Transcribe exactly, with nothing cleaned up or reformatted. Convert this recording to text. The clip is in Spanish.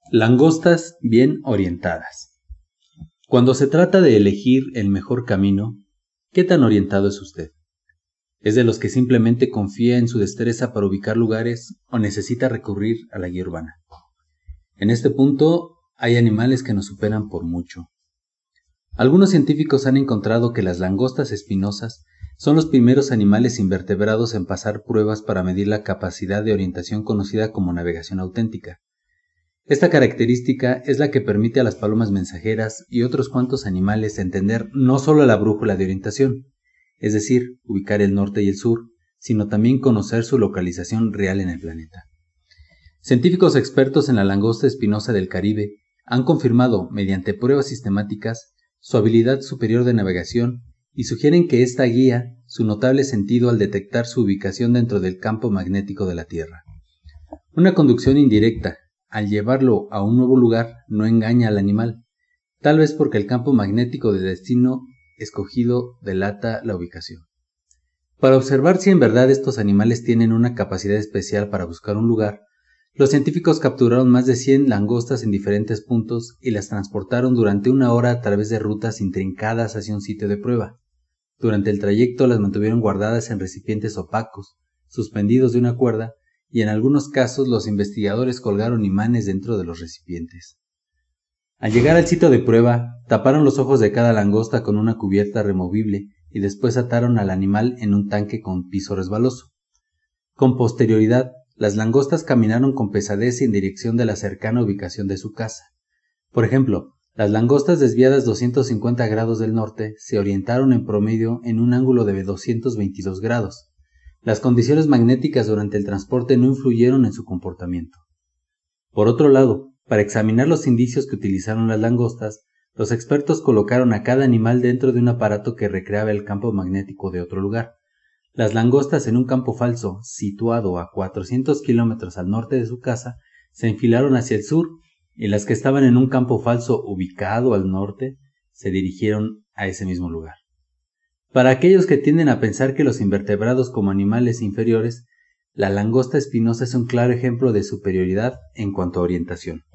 Langostas bien orientadas. Cuando se trata de elegir el mejor camino, ¿qué tan orientado es usted? ¿Es de los que simplemente confía en su destreza para ubicar lugares o necesita recurrir a la guía urbana? En este punto, hay animales que nos superan por mucho. Algunos científicos han encontrado que las langostas espinosas son los primeros animales invertebrados en pasar pruebas para medir la capacidad de orientación conocida como navegación auténtica. Esta característica es la que permite a las palomas mensajeras y otros cuantos animales entender no solo la brújula de orientación, es decir, ubicar el norte y el sur, sino también conocer su localización real en el planeta. Científicos expertos en la langosta espinosa del Caribe han confirmado, mediante pruebas sistemáticas, su habilidad superior de navegación y sugieren que esta guía su notable sentido al detectar su ubicación dentro del campo magnético de la Tierra. Una conducción indirecta, al llevarlo a un nuevo lugar, no engaña al animal, tal vez porque el campo magnético del destino escogido delata la ubicación. Para observar si en verdad estos animales tienen una capacidad especial para buscar un lugar, los científicos capturaron más de cien langostas en diferentes puntos y las transportaron durante una hora a través de rutas intrincadas hacia un sitio de prueba. Durante el trayecto las mantuvieron guardadas en recipientes opacos, suspendidos de una cuerda, y en algunos casos los investigadores colgaron imanes dentro de los recipientes. Al llegar al sitio de prueba, taparon los ojos de cada langosta con una cubierta removible y después ataron al animal en un tanque con piso resbaloso. Con posterioridad, las langostas caminaron con pesadez en dirección de la cercana ubicación de su casa. Por ejemplo, las langostas desviadas doscientos cincuenta grados del norte se orientaron en promedio en un ángulo de doscientos veintidós grados. Las condiciones magnéticas durante el transporte no influyeron en su comportamiento. Por otro lado, para examinar los indicios que utilizaron las langostas, los expertos colocaron a cada animal dentro de un aparato que recreaba el campo magnético de otro lugar. Las langostas en un campo falso, situado a cuatrocientos kilómetros al norte de su casa, se enfilaron hacia el sur, y las que estaban en un campo falso ubicado al norte, se dirigieron a ese mismo lugar. Para aquellos que tienden a pensar que los invertebrados como animales inferiores, la langosta espinosa es un claro ejemplo de superioridad en cuanto a orientación.